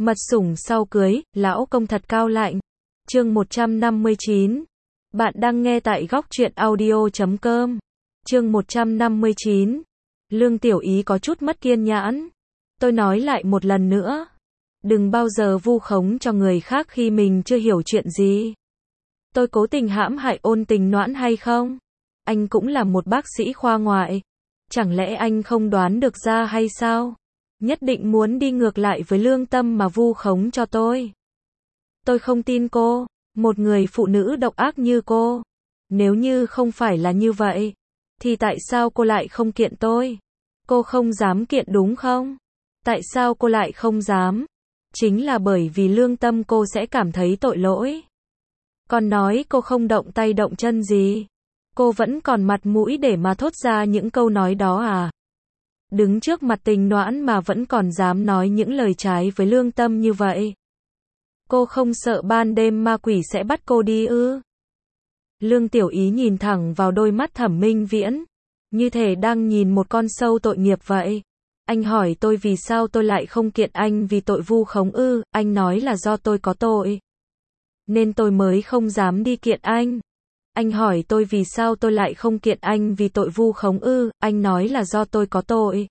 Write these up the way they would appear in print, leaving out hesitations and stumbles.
Mật sủng sau cưới, lão công thật cao lạnh. Chương 159. Bạn đang nghe tại góc truyện audio.com. Chương 159. Lương Tiểu Ý có chút mất kiên nhẫn. Tôi nói lại một lần nữa. Đừng bao giờ vu khống cho người khác khi mình chưa hiểu chuyện gì. Tôi cố tình hãm hại Ôn Tình Noãn hay không? Anh cũng là một bác sĩ khoa ngoại. Chẳng lẽ anh không đoán được ra hay sao? Nhất định muốn đi ngược lại với lương tâm mà vu khống cho tôi. Tôi không tin cô, một người phụ nữ độc ác như cô. Nếu như không phải là như vậy, thì tại sao cô lại không kiện tôi? Cô không dám kiện đúng không? Tại sao cô lại không dám? Chính là bởi vì lương tâm cô sẽ cảm thấy tội lỗi. Còn nói cô không động tay động chân gì. Cô vẫn còn mặt mũi để mà thốt ra những câu nói đó à? Đứng trước mặt Tình Noãn mà vẫn còn dám nói những lời trái với lương tâm như vậy. Cô không sợ ban đêm ma quỷ sẽ bắt cô đi ư? Lương Tiểu Ý nhìn thẳng vào đôi mắt Thẩm Minh Viễn, như thể đang nhìn một con sâu tội nghiệp vậy. Anh hỏi tôi vì sao tôi lại không kiện anh vì tội vu khống ư? Anh nói là do tôi có tội, nên tôi mới không dám đi kiện anh. Anh hỏi tôi vì sao tôi lại không kiện anh vì tội vu khống ư? Anh nói là do tôi có tội,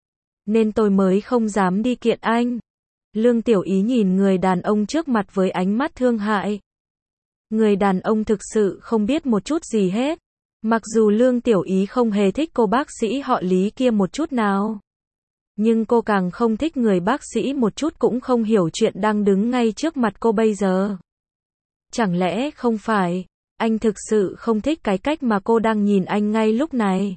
nên tôi mới không dám đi kiện anh. Lương Tiểu Ý nhìn người đàn ông trước mặt với ánh mắt thương hại. Người đàn ông thực sự không biết một chút gì hết. Mặc dù Lương Tiểu Ý không hề thích cô bác sĩ họ Lý kia một chút nào, nhưng cô càng không thích người bác sĩ một chút cũng không hiểu chuyện đang đứng ngay trước mặt cô bây giờ. Chẳng lẽ không phải anh thực sự không thích cái cách mà cô đang nhìn anh ngay lúc này?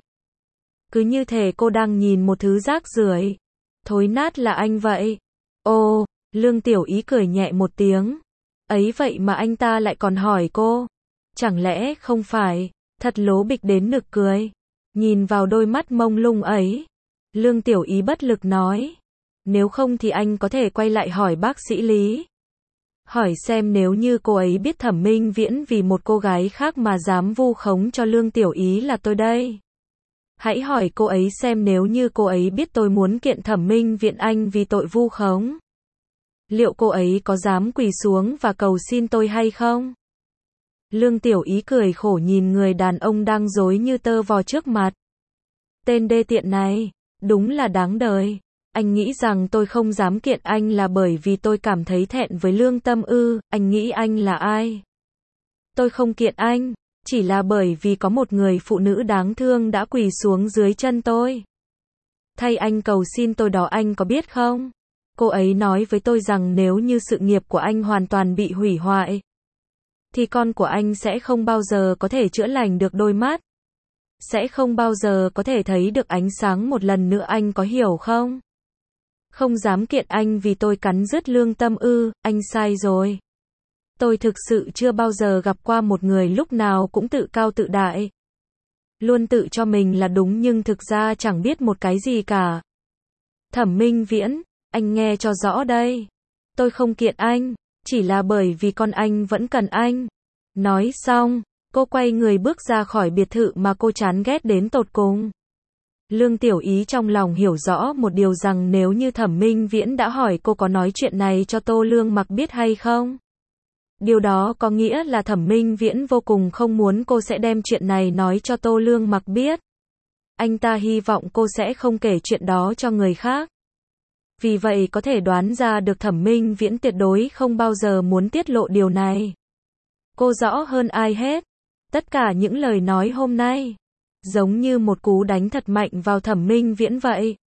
Cứ như thể cô đang nhìn một thứ rác rưởi, thối nát là anh vậy. Ô, Lương Tiểu Ý cười nhẹ một tiếng. Ấy vậy mà anh ta lại còn hỏi cô. Chẳng lẽ không phải? Thật lố bịch đến nực cười. Nhìn vào đôi mắt mông lung ấy, Lương Tiểu Ý bất lực nói. Nếu không thì anh có thể quay lại hỏi bác sĩ Lý. Hỏi xem nếu như cô ấy biết Thẩm Minh Viễn vì một cô gái khác mà dám vu khống cho Lương Tiểu Ý là tôi đây. Hãy hỏi cô ấy xem nếu như cô ấy biết tôi muốn kiện Thẩm Minh Viễn anh vì tội vu khống, liệu cô ấy có dám quỳ xuống và cầu xin tôi hay không? Lương Tiểu Ý cười khổ nhìn người đàn ông đang rối như tơ vò trước mặt. Tên đê tiện này, đúng là đáng đời. Anh nghĩ rằng tôi không dám kiện anh là bởi vì tôi cảm thấy thẹn với lương tâm ư? Anh nghĩ anh là ai? Tôi không kiện anh, chỉ là bởi vì có một người phụ nữ đáng thương đã quỳ xuống dưới chân tôi. Thay anh cầu xin tôi đó, anh có biết không? Cô ấy nói với tôi rằng nếu như sự nghiệp của anh hoàn toàn bị hủy hoại, thì con của anh sẽ không bao giờ có thể chữa lành được đôi mắt. Sẽ không bao giờ có thể thấy được ánh sáng một lần nữa, anh có hiểu không? Không dám kiện anh vì tôi cắn rứt lương tâm ư? Anh sai rồi. Tôi thực sự chưa bao giờ gặp qua một người lúc nào cũng tự cao tự đại, luôn tự cho mình là đúng nhưng thực ra chẳng biết một cái gì cả. Thẩm Minh Viễn, anh nghe cho rõ đây. Tôi không kiện anh, chỉ là bởi vì con anh vẫn cần anh. Nói xong, cô quay người bước ra khỏi biệt thự mà cô chán ghét đến tột cùng. Lương Tiểu Ý trong lòng hiểu rõ một điều rằng nếu như Thẩm Minh Viễn đã hỏi cô có nói chuyện này cho Tô Lương Mặc biết hay không, điều đó có nghĩa là Thẩm Minh Viễn vô cùng không muốn cô sẽ đem chuyện này nói cho Tô Lương Mặc biết. Anh ta hy vọng cô sẽ không kể chuyện đó cho người khác. Vì vậy có thể đoán ra được Thẩm Minh Viễn tuyệt đối không bao giờ muốn tiết lộ điều này. Cô rõ hơn ai hết. Tất cả những lời nói hôm nay giống như một cú đánh thật mạnh vào Thẩm Minh Viễn vậy.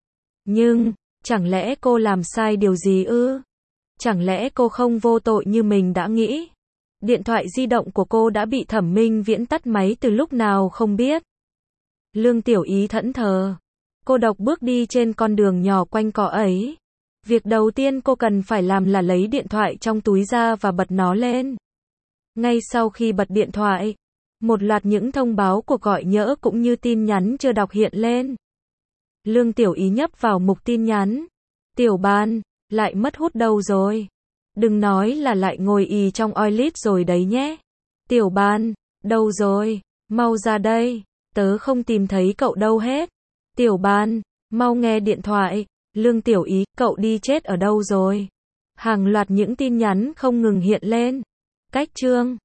Nhưng, chẳng lẽ cô làm sai điều gì ư? Chẳng lẽ cô không vô tội như mình đã nghĩ? Điện thoại di động của cô đã bị Thẩm Minh Viễn tắt máy từ lúc nào không biết. Lương Tiểu Ý thẫn thờ. Cô độc bước đi trên con đường nhỏ quanh co ấy. Việc đầu tiên cô cần phải làm là lấy điện thoại trong túi ra và bật nó lên. Ngay sau khi bật điện thoại, một loạt những thông báo cuộc gọi nhỡ cũng như tin nhắn chưa đọc hiện lên. Lương Tiểu Ý nhấp vào mục tin nhắn. Tiểu Ban, lại mất hút đâu rồi? Đừng nói là lại ngồi ì trong oilit rồi đấy nhé. Tiểu Ban, đâu rồi? Mau ra đây, tớ không tìm thấy cậu đâu hết. Tiểu Ban, mau nghe điện thoại. Lương Tiểu Ý, cậu đi chết ở đâu rồi? Hàng loạt những tin nhắn không ngừng hiện lên. Cách chương